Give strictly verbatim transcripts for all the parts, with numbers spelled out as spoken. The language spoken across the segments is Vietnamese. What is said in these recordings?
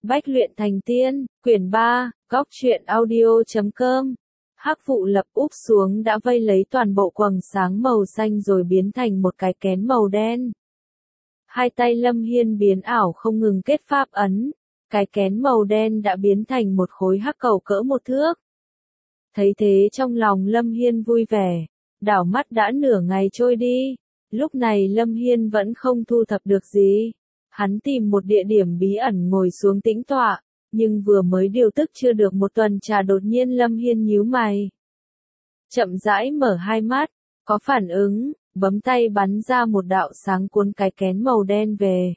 Bách luyện thành tiên, quyển ba, góc truyện audio chấm com. Hắc vụ lập úp xuống đã vây lấy toàn bộ quầng sáng màu xanh rồi biến thành một cái kén màu đen. Hai tay Lâm Hiên biến ảo không ngừng kết pháp ấn, cái kén màu đen đã biến thành một khối hắc cầu cỡ một thước. Thấy thế trong lòng Lâm Hiên vui vẻ, đảo mắt đã nửa ngày trôi đi, lúc này Lâm Hiên vẫn không thu thập được gì. Hắn tìm một địa điểm bí ẩn ngồi xuống tĩnh tọa, nhưng vừa mới điều tức chưa được một tuần trà đột nhiên Lâm Hiên nhíu mày. Chậm rãi mở hai mắt, có phản ứng, bấm tay bắn ra một đạo sáng cuốn cái kén màu đen về.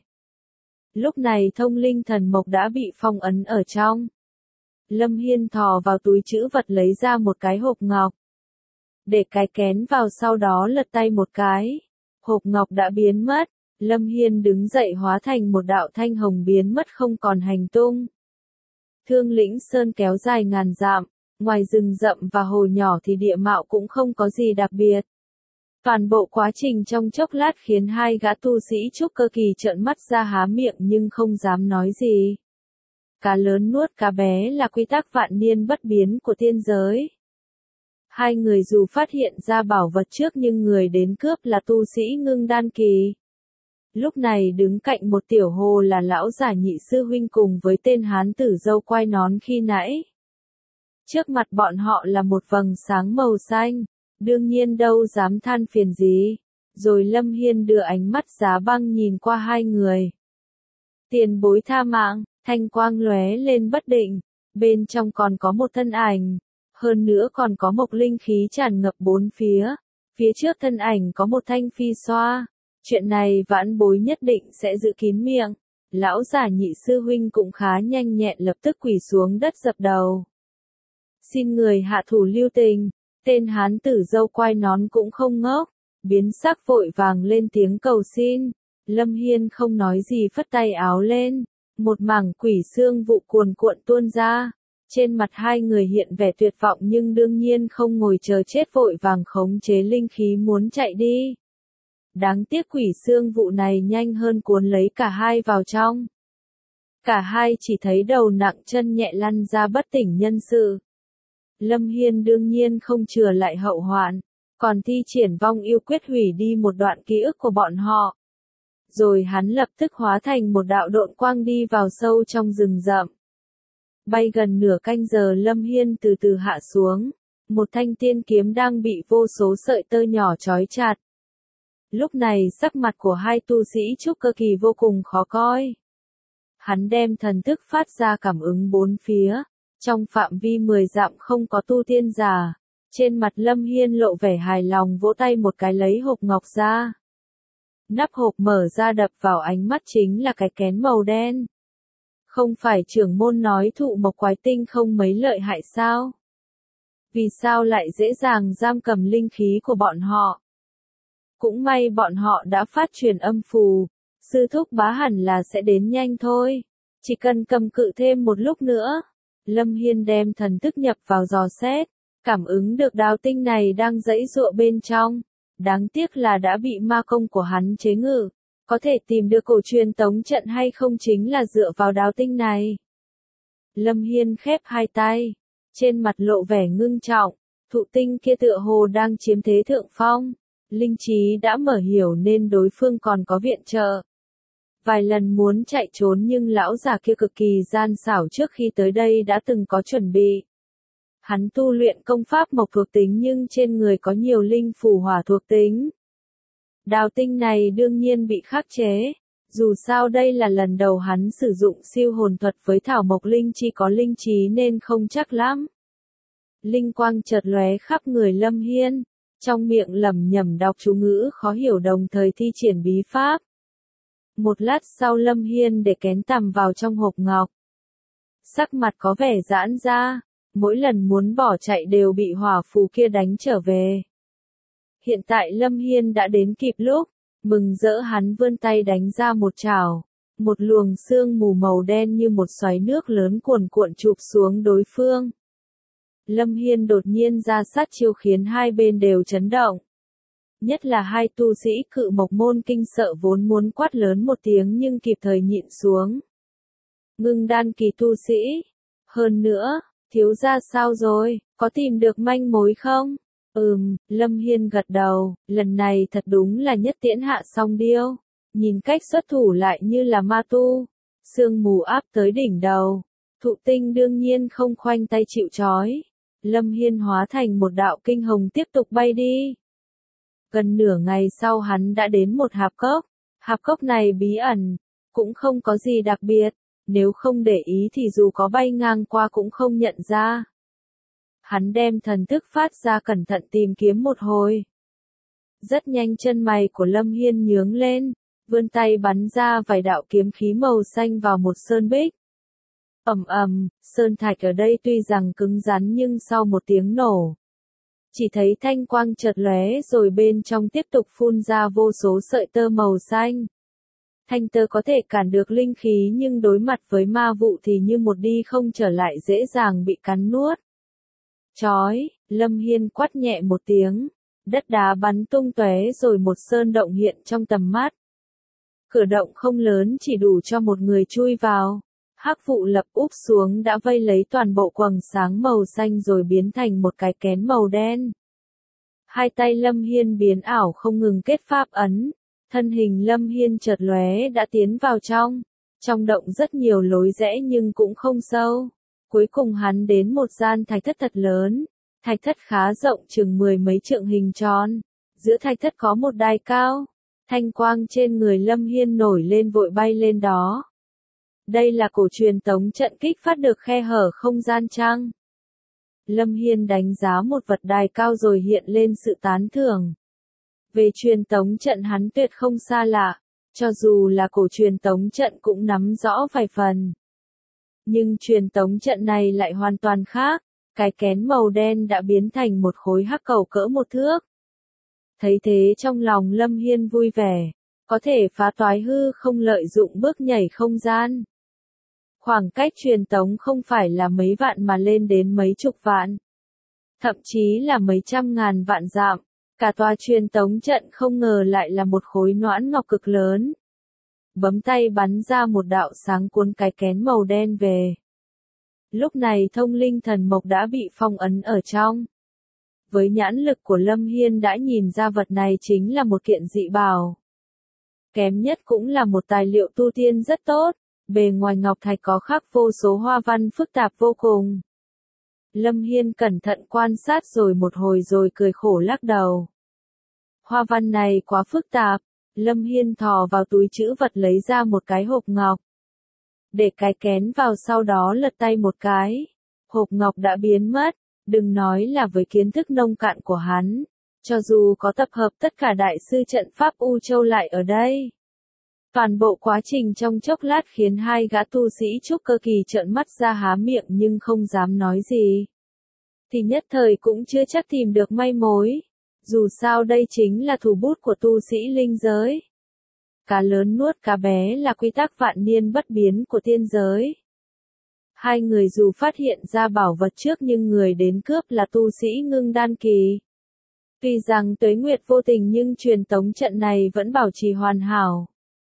Lúc này thông linh thần mộc đã bị phong ấn ở trong. Lâm Hiên thò vào túi trữ vật lấy ra một cái hộp ngọc. Để cái kén vào sau đó lật tay một cái. Hộp ngọc đã biến mất. Lâm Hiên đứng dậy hóa thành một đạo thanh hồng biến mất không còn hành tung. Thương Lĩnh Sơn kéo dài ngàn dặm, ngoài rừng rậm và hồ nhỏ thì địa mạo cũng không có gì đặc biệt. Toàn bộ quá trình trong chốc lát khiến hai gã tu sĩ trúc cơ kỳ trợn mắt ra há miệng nhưng không dám nói gì. Cá lớn nuốt cá bé là quy tắc vạn niên bất biến của tiên giới. Hai người dù phát hiện ra bảo vật trước nhưng người đến cướp là tu sĩ ngưng đan kỳ. Lúc này đứng cạnh một tiểu hồ là lão giả Nhị sư huynh cùng với tên hán tử râu quai nón khi nãy. Trước mặt bọn họ là một vầng sáng màu xanh, đương nhiên đâu dám than phiền gì. Rồi Lâm Hiên đưa ánh mắt giá băng nhìn qua hai người. Tiền bối tha mạng, thanh quang lóe lên bất định, bên trong còn có một thân ảnh, hơn nữa còn có một linh khí tràn ngập bốn phía, phía trước thân ảnh có một thanh phi xoa. Chuyện này vãn bối nhất định sẽ giữ kín miệng. Lão giả Nhị sư huynh cũng khá nhanh nhẹn lập tức quỳ xuống đất dập đầu. Xin người hạ thủ lưu tình, tên hán tử râu quai nón cũng không ngốc, biến sắc vội vàng lên tiếng cầu xin. Lâm Hiên không nói gì phất tay áo lên, một mảng quỷ xương vụ cuồn cuộn tuôn ra. Trên mặt hai người hiện vẻ tuyệt vọng nhưng đương nhiên không ngồi chờ chết vội vàng khống chế linh khí muốn chạy đi. Đáng tiếc quỷ xương vụ này nhanh hơn cuốn lấy cả hai vào trong. Cả hai chỉ thấy đầu nặng chân nhẹ lăn ra bất tỉnh nhân sự. Lâm Hiên đương nhiên không chừa lại hậu hoạn, còn thi triển vong yêu quyết hủy đi một đoạn ký ức của bọn họ. Rồi hắn lập tức hóa thành một đạo độn quang đi vào sâu trong rừng rậm. Bay gần nửa canh giờ Lâm Hiên từ từ hạ xuống, một thanh tiên kiếm đang bị vô số sợi tơ nhỏ trói chặt. Lúc này sắc mặt của hai tu sĩ trúc cơ kỳ vô cùng khó coi. Hắn đem thần thức phát ra cảm ứng bốn phía, trong phạm vi mười dặm không có tu tiên giả. Trên mặt Lâm Hiên lộ vẻ hài lòng vỗ tay một cái lấy hộp ngọc ra. Nắp hộp mở ra đập vào ánh mắt chính là cái kén màu đen. Không phải trưởng môn nói thụ mộc quái tinh không mấy lợi hại sao? Vì sao lại dễ dàng giam cầm linh khí của bọn họ? Cũng may bọn họ đã phát truyền âm phù, sư thúc bá hẳn là sẽ đến nhanh thôi, chỉ cần cầm cự thêm một lúc nữa. Lâm Hiên đem thần thức nhập vào dò xét, cảm ứng được đào tinh này đang giãy giụa bên trong, đáng tiếc là đã bị ma công của hắn chế ngự, có thể tìm được cổ truyền tống trận hay không chính là dựa vào đào tinh này. Lâm Hiên khép hai tay, trên mặt lộ vẻ ngưng trọng, thụ tinh kia tựa hồ đang chiếm thế thượng phong. Linh trí đã mở hiểu nên đối phương còn có viện trợ. Vài lần muốn chạy trốn nhưng lão già kia cực kỳ gian xảo trước khi tới đây đã từng có chuẩn bị. Hắn tu luyện công pháp mộc thuộc tính nhưng trên người có nhiều linh phù hỏa thuộc tính. Đào tinh này đương nhiên bị khắc chế. Dù sao đây là lần đầu hắn sử dụng siêu hồn thuật với thảo mộc linh chi có linh trí nên không chắc lắm. Linh quang chợt lóe khắp người Lâm Hiên. Trong miệng lẩm nhẩm đọc chú ngữ khó hiểu đồng thời thi triển bí pháp. Một lát sau Lâm Hiên để kén tằm vào trong hộp ngọc. Sắc mặt có vẻ giãn ra, mỗi lần muốn bỏ chạy đều bị hỏa phù kia đánh trở về. Hiện tại Lâm Hiên đã đến kịp lúc, mừng rỡ hắn vươn tay đánh ra một chảo. Một luồng sương mù màu đen như một xoáy nước lớn cuồn cuộn chụp xuống đối phương. Lâm Hiên đột nhiên ra sát chiêu khiến hai bên đều chấn động. Nhất là hai tu sĩ cự mộc môn kinh sợ vốn muốn quát lớn một tiếng nhưng kịp thời nhịn xuống. Ngưng đan kỳ tu sĩ. Hơn nữa, thiếu gia sao rồi, có tìm được manh mối không? Ừm, Lâm Hiên gật đầu, lần này thật đúng là nhất tiễn hạ song điêu. Nhìn cách xuất thủ lại như là ma tu. Sương mù áp tới đỉnh đầu. Thụ tinh đương nhiên không khoanh tay chịu trói. Lâm Hiên hóa thành một đạo kinh hồng tiếp tục bay đi. Gần nửa ngày sau hắn đã đến một hạp cốc. Hạp cốc này bí ẩn, cũng không có gì đặc biệt. Nếu không để ý thì dù có bay ngang qua cũng không nhận ra. Hắn đem thần thức phát ra cẩn thận tìm kiếm một hồi. Rất nhanh chân mày của Lâm Hiên nhướng lên, vươn tay bắn ra vài đạo kiếm khí màu xanh vào một sơn bích. Ầm ầm, sơn thạch ở đây tuy rằng cứng rắn nhưng sau một tiếng nổ, chỉ thấy thanh quang chợt lóe rồi bên trong tiếp tục phun ra vô số sợi tơ màu xanh. Thanh tơ có thể cản được linh khí nhưng đối mặt với ma vụ thì như một đi không trở lại, dễ dàng bị cắn nuốt. Chói, Lâm Hiên quát nhẹ một tiếng, đất đá bắn tung tóe rồi một sơn động hiện trong tầm mắt. Cửa động không lớn chỉ đủ cho một người chui vào. Hắc vụ lập úp xuống đã vây lấy toàn bộ quầng sáng màu xanh rồi biến thành một cái kén màu đen. Hai tay Lâm Hiên biến ảo không ngừng kết pháp ấn. Thân hình Lâm Hiên chợt lóe đã tiến vào trong. Trong động rất nhiều lối rẽ nhưng cũng không sâu. Cuối cùng hắn đến một gian thạch thất thật lớn. Thạch thất khá rộng chừng mười mấy trượng hình tròn. Giữa thạch thất có một đài cao. Thanh quang trên người Lâm Hiên nổi lên vội bay lên đó. Đây là cổ truyền tống trận kích phát được khe hở không gian chăng? Lâm Hiên đánh giá một vật đài cao rồi hiện lên sự tán thưởng. Về truyền tống trận hắn tuyệt không xa lạ, cho dù là cổ truyền tống trận cũng nắm rõ vài phần. Nhưng truyền tống trận này lại hoàn toàn khác, cái kén màu đen đã biến thành một khối hắc cầu cỡ một thước. Thấy thế trong lòng Lâm Hiên vui vẻ, có thể phá toái hư không lợi dụng bước nhảy không gian. Khoảng cách truyền tống không phải là mấy vạn mà lên đến mấy chục vạn. Thậm chí là mấy trăm ngàn vạn dặm. Cả tòa truyền tống trận không ngờ lại là một khối noãn ngọc cực lớn. Bấm tay bắn ra một đạo sáng cuốn cái kén màu đen về. Lúc này thông linh thần mộc đã bị phong ấn ở trong. Với nhãn lực của Lâm Hiên đã nhìn ra vật này chính là một kiện dị bảo. Kém nhất cũng là một tài liệu tu tiên rất tốt. Bề ngoài ngọc thạch có khắc vô số hoa văn phức tạp vô cùng. Lâm Hiên cẩn thận quan sát rồi một hồi rồi cười khổ lắc đầu. Hoa văn này quá phức tạp. Lâm Hiên thò vào túi trữ vật lấy ra một cái hộp ngọc. Để cái kén vào sau đó lật tay một cái. Hộp ngọc đã biến mất. Đừng nói là với kiến thức nông cạn của hắn. Cho dù có tập hợp tất cả đại sư trận pháp U Châu lại ở đây. Toàn bộ quá trình trong chốc lát khiến hai gã tu sĩ trúc cơ kỳ trợn mắt ra há miệng nhưng không dám nói gì. Thì nhất thời cũng chưa chắc tìm được may mối. Dù sao đây chính là thủ bút của tu sĩ linh giới. Cá lớn nuốt cá bé là quy tắc vạn niên bất biến của tiên giới. Hai người dù phát hiện ra bảo vật trước nhưng người đến cướp là tu sĩ ngưng đan kỳ. Tuy rằng tuế nguyệt vô tình nhưng truyền tống trận này vẫn bảo trì hoàn hảo.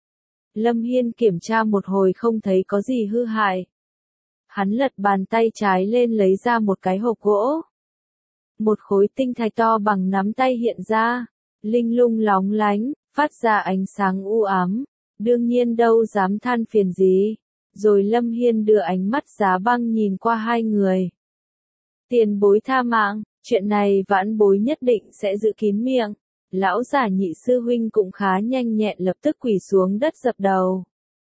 Lâm Hiên kiểm tra một hồi không thấy có gì hư hại. Hắn lật bàn tay trái lên lấy ra một cái hộp gỗ. Một khối tinh thạch to bằng nắm tay hiện ra, linh lung lóng lánh, phát ra ánh sáng u ám. Đương nhiên đâu dám than phiền gì. Rồi Lâm Hiên đưa ánh mắt giá băng nhìn qua hai người. Tiền bối tha mạng, chuyện này vãn bối nhất định sẽ giữ kín miệng. Lão giả Nhị sư huynh cũng khá nhanh nhẹn lập tức quỳ xuống đất dập đầu.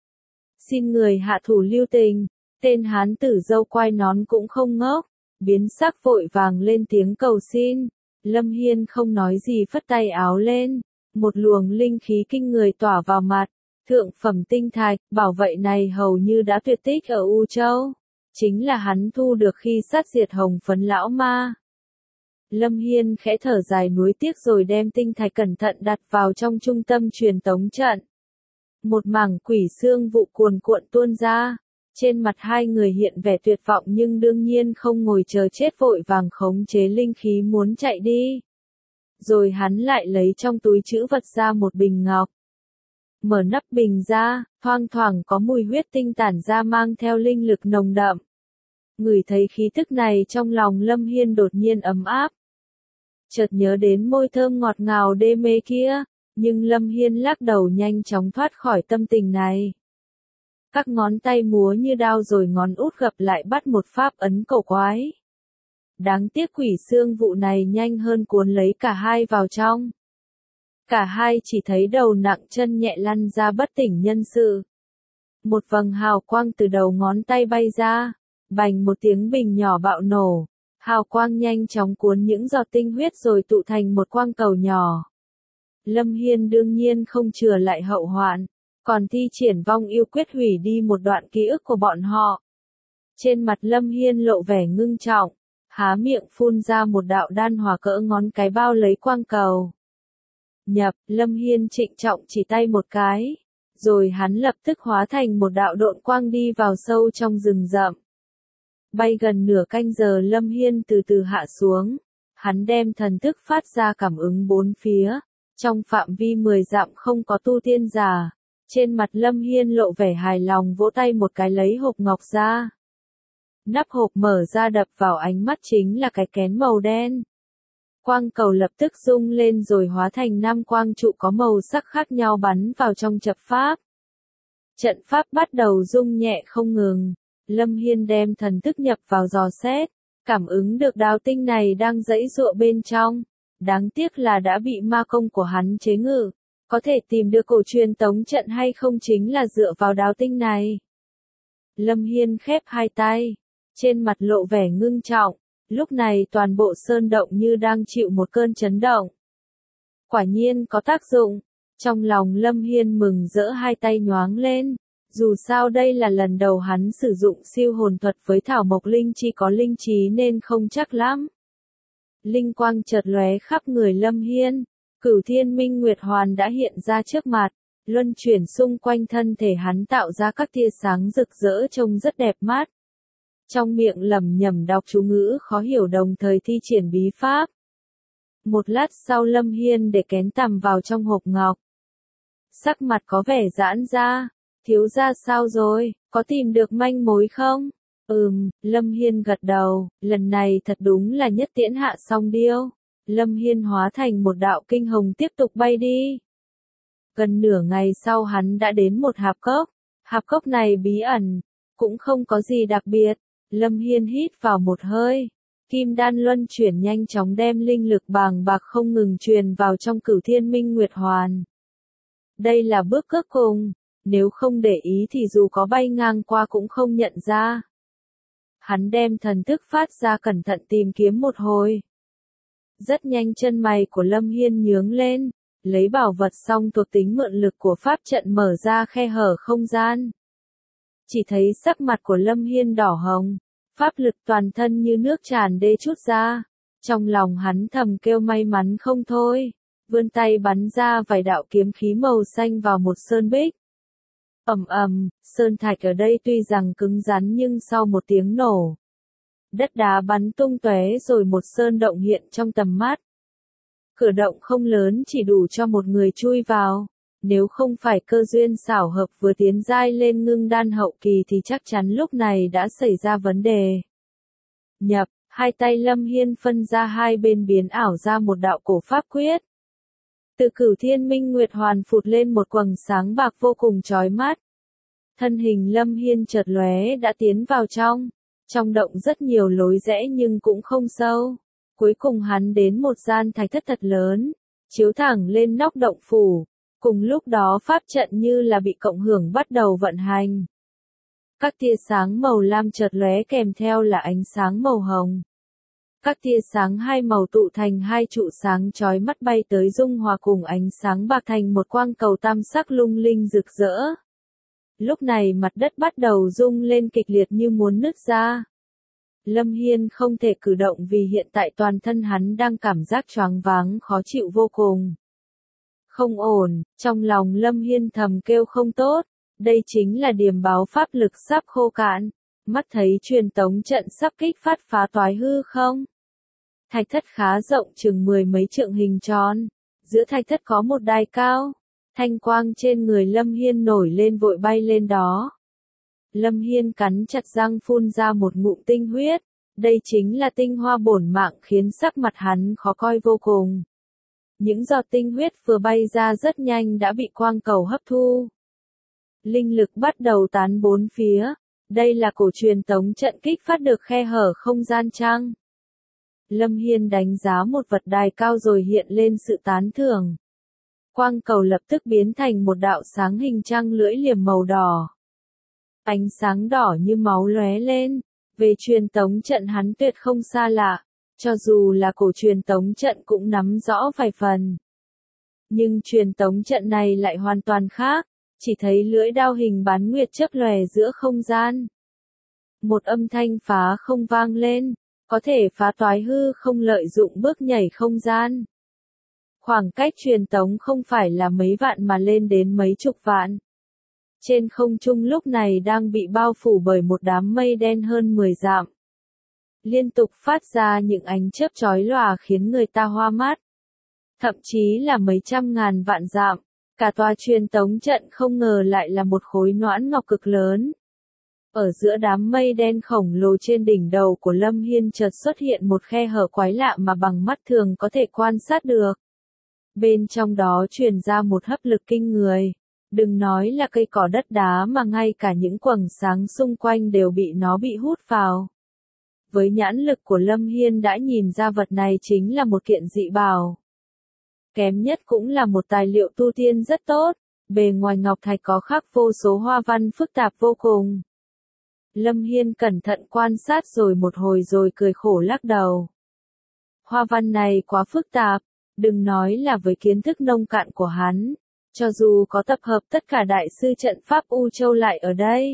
Xin người hạ thủ lưu tình. Tên hán tử râu quai nón cũng không ngốc, biến sắc vội vàng lên tiếng cầu xin. Lâm Hiên không nói gì phất tay áo lên, một luồng linh khí kinh người tỏa vào mặt. Thượng phẩm tinh thạch, bảo vậy này hầu như đã tuyệt tích ở U Châu. Chính là hắn thu được khi sát diệt hồng phấn lão ma. Lâm Hiên khẽ thở dài nuối tiếc rồi đem tinh thạch cẩn thận đặt vào trong trung tâm truyền tống trận. Một mảng quỷ xương vụ cuồn cuộn tuôn ra. Trên mặt hai người hiện vẻ tuyệt vọng nhưng đương nhiên không ngồi chờ chết vội vàng khống chế linh khí muốn chạy đi. Rồi hắn lại lấy trong túi trữ vật ra một bình ngọc. Mở nắp bình ra, thoang thoảng có mùi huyết tinh tản ra mang theo linh lực nồng đậm. Ngửi thấy khí tức này trong lòng Lâm Hiên đột nhiên ấm áp. Chợt nhớ đến môi thơm ngọt ngào đê mê kia, nhưng Lâm Hiên lắc đầu nhanh chóng thoát khỏi tâm tình này. Các ngón tay múa như đao rồi ngón út gập lại bắt một pháp ấn cổ quái. Đáng tiếc quỷ xương vụ này nhanh hơn cuốn lấy cả hai vào trong. Cả hai chỉ thấy đầu nặng chân nhẹ lăn ra bất tỉnh nhân sự. Một vầng hào quang từ đầu ngón tay bay ra, bành một tiếng bình nhỏ bạo nổ. Hào quang nhanh chóng cuốn những giọt tinh huyết rồi tụ thành một quang cầu nhỏ. Lâm Hiên đương nhiên không chừa lại hậu hoạn, còn thi triển vong yêu quyết hủy đi một đoạn ký ức của bọn họ. Trên mặt Lâm Hiên lộ vẻ ngưng trọng, há miệng phun ra một đạo đan hỏa cỡ ngón cái bao lấy quang cầu. Nhập, Lâm Hiên trịnh trọng chỉ tay một cái, rồi hắn lập tức hóa thành một đạo độn quang đi vào sâu trong rừng rậm. Bay gần nửa canh giờ Lâm Hiên từ từ hạ xuống, hắn đem thần thức phát ra cảm ứng bốn phía, trong phạm vi mười dặm không có tu tiên giả. Trên mặt Lâm Hiên lộ vẻ hài lòng vỗ tay một cái lấy hộp ngọc ra. Nắp hộp mở ra đập vào ánh mắt chính là cái kén màu đen. Quang cầu lập tức rung lên rồi hóa thành năm quang trụ có màu sắc khác nhau bắn vào trong trận pháp. Trận pháp bắt đầu rung nhẹ không ngừng. Lâm Hiên đem thần thức nhập vào dò xét, cảm ứng được đào tinh này đang giãy giụa bên trong. Đáng tiếc là đã bị ma công của hắn chế ngự. Có thể tìm được cổ truyền tống trận hay không chính là dựa vào đào tinh này. Lâm Hiên khép hai tay, trên mặt lộ vẻ ngưng trọng. Lúc này toàn bộ sơn động như đang chịu một cơn chấn động. Quả nhiên có tác dụng. Trong lòng Lâm Hiên mừng rỡ hai tay nhoáng lên. Dù sao đây là lần đầu hắn sử dụng siêu hồn thuật với thảo mộc linh chi có linh trí nên không chắc lắm. Linh quang chợt lóe khắp người Lâm Hiên. Cửu Thiên Minh Nguyệt Hoàn đã hiện ra trước mặt, luân chuyển xung quanh thân thể hắn tạo ra các tia sáng rực rỡ trông rất đẹp mắt. Trong miệng lẩm nhẩm đọc chú ngữ khó hiểu đồng thời thi triển bí pháp. Một lát sau Lâm Hiên để kén tằm vào trong hộp ngọc. Sắc mặt có vẻ giãn ra, thiếu gia sao rồi, có tìm được manh mối không? Ừm, Lâm Hiên gật đầu, lần này thật đúng là nhất tiễn hạ song điêu. Lâm Hiên hóa thành một đạo kinh hồng tiếp tục bay đi. Gần nửa ngày sau hắn đã đến một hạp cốc. Hạp cốc này bí ẩn, cũng không có gì đặc biệt. Lâm Hiên hít vào một hơi. Kim đan luân chuyển nhanh chóng đem linh lực bàng bạc không ngừng truyền vào trong Cửu Thiên Minh Nguyệt Hoàn. Đây là bước cuối cùng, nếu không để ý thì dù có bay ngang qua cũng không nhận ra. Hắn đem thần thức phát ra cẩn thận tìm kiếm một hồi. Rất nhanh chân mày của Lâm Hiên nhướng lên, lấy bảo vật xong thuộc tính mượn lực của pháp trận mở ra khe hở không gian. Chỉ thấy sắc mặt của Lâm Hiên đỏ hồng, pháp lực toàn thân như nước tràn đê chút ra. Trong lòng hắn thầm kêu may mắn không thôi, vươn tay bắn ra vài đạo kiếm khí màu xanh vào một sơn bích. Ầm ầm, sơn thạch ở đây tuy rằng cứng rắn nhưng sau một tiếng nổ, đất đá bắn tung tóe rồi một sơn động hiện trong tầm mắt. Cửa động không lớn chỉ đủ cho một người chui vào, nếu không phải cơ duyên xảo hợp vừa tiến giai lên ngưng đan hậu kỳ thì chắc chắn lúc này đã xảy ra vấn đề. Nhập, hai tay Lâm Hiên phân ra hai bên biến ảo ra một đạo cổ pháp quyết. Từ Cửu Thiên Minh Nguyệt Hoàn phụt lên một quầng sáng bạc vô cùng chói mắt. Thân hình Lâm Hiên chợt lóe đã tiến vào trong. Trong động rất nhiều lối rẽ nhưng cũng không sâu. Cuối cùng hắn đến một gian thạch thất thật lớn, chiếu thẳng lên nóc động phủ. Cùng lúc đó pháp trận như là bị cộng hưởng bắt đầu vận hành. Các tia sáng màu lam chợt lóe kèm theo là ánh sáng màu hồng. Các tia sáng hai màu tụ thành hai trụ sáng chói mắt bay tới dung hòa cùng ánh sáng bạc thành một quang cầu tam sắc lung linh rực rỡ. Lúc này mặt đất bắt đầu rung lên kịch liệt như muốn nứt ra. Lâm Hiên không thể cử động vì hiện tại toàn thân hắn đang cảm giác choáng váng khó chịu vô cùng. Không ổn, trong lòng Lâm Hiên thầm kêu không tốt, đây chính là điểm báo pháp lực sắp khô cạn, mắt thấy truyền tống trận sắp kích phát phá toái hư không. Thạch thất khá rộng chừng mười mấy trượng hình tròn, giữa thạch thất có một đài cao, Thanh quang trên người Lâm Hiên nổi lên vội bay lên đó. Lâm Hiên cắn chặt răng phun ra một ngụm tinh huyết. Đây chính là tinh hoa bổn mạng khiến sắc mặt hắn khó coi vô cùng. Những giọt tinh huyết vừa bay ra rất nhanh đã bị quang cầu hấp thu. Linh lực bắt đầu tán bốn phía. Đây là cổ truyền tống trận kích phát được khe hở không gian chăng? Lâm Hiên đánh giá một vật đài cao rồi hiện lên sự tán thưởng. Quang cầu lập tức biến thành một đạo sáng hình trăng lưỡi liềm màu đỏ. Ánh sáng đỏ như máu lóe lên. Về truyền tống trận hắn tuyệt không xa lạ. Cho dù là cổ truyền tống trận cũng nắm rõ vài phần. Nhưng truyền tống trận này lại hoàn toàn khác. Chỉ thấy lưỡi đao hình bán nguyệt chớp lòe giữa không gian. Một âm thanh phá không vang lên. Có thể phá toái hư không lợi dụng bước nhảy không gian. Khoảng cách truyền tống không phải là mấy vạn mà lên đến mấy chục vạn. Trên không trung lúc này đang bị bao phủ bởi một đám mây đen hơn mười dặm. Liên tục phát ra những ánh chớp chói lòa khiến người ta hoa mắt. Thậm chí là mấy trăm ngàn vạn dặm. Cả tòa truyền tống trận không ngờ lại là một khối noãn ngọc cực lớn. Ở giữa đám mây đen khổng lồ trên đỉnh đầu của Lâm Hiên chợt xuất hiện một khe hở quái lạ mà bằng mắt thường có thể quan sát được. Bên trong đó truyền ra một hấp lực kinh người. Đừng nói là cây cỏ đất đá mà ngay cả những quầng sáng xung quanh đều bị nó bị hút vào. Với nhãn lực của Lâm Hiên đã nhìn ra vật này chính là một kiện dị bảo. Kém nhất cũng là một tài liệu tu tiên rất tốt, bề ngoài ngọc thạch có khắc vô số hoa văn phức tạp vô cùng. Lâm Hiên cẩn thận quan sát rồi một hồi rồi cười khổ lắc đầu. Hoa văn này quá phức tạp, đừng nói là với kiến thức nông cạn của hắn, cho dù có tập hợp tất cả đại sư trận pháp U Châu lại ở đây,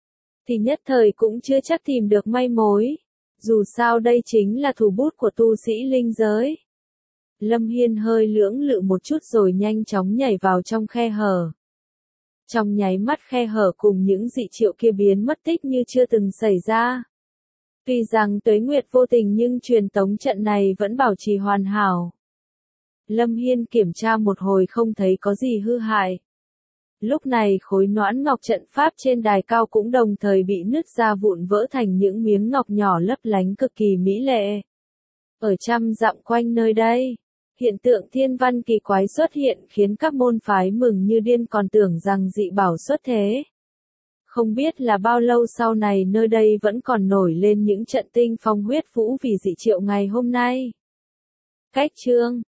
thì nhất thời cũng chưa chắc tìm được manh mối, dù sao đây chính là thủ bút của tu sĩ linh giới. Lâm Hiên hơi lưỡng lự một chút rồi nhanh chóng nhảy vào trong khe hở. Trong nháy mắt khe hở cùng những dị triệu kia biến mất tích như chưa từng xảy ra. Tuy rằng tuế nguyệt vô tình nhưng truyền tống trận này vẫn bảo trì hoàn hảo. Lâm Hiên kiểm tra một hồi không thấy có gì hư hại. Lúc này khối noãn ngọc trận pháp trên đài cao cũng đồng thời bị nứt ra vụn vỡ thành những miếng ngọc nhỏ lấp lánh cực kỳ mỹ lệ. Ở trăm dặm quanh nơi đây, hiện tượng thiên văn kỳ quái xuất hiện khiến các môn phái mừng như điên còn tưởng rằng dị bảo xuất thế. Không biết là bao lâu sau này nơi đây vẫn còn nổi lên những trận tinh phong huyết vũ vì dị triệu ngày hôm nay. Cách chương